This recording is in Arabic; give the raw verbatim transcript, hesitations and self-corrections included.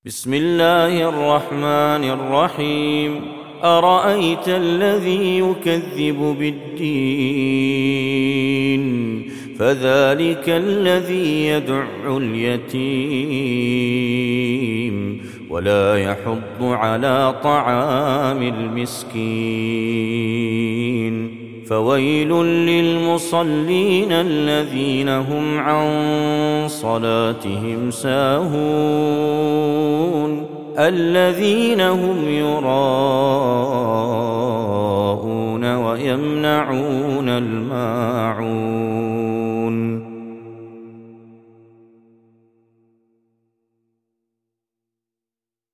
بسم الله الرحمن الرحيم. أرأيت الذي يكذب بالدين فذلك الذي يدع اليتيم ولا يحض على طعام المسكين فويل للمصلين الذين هم عن صلاتهم ساهون الذين هم يراءون ويمنعون الماعون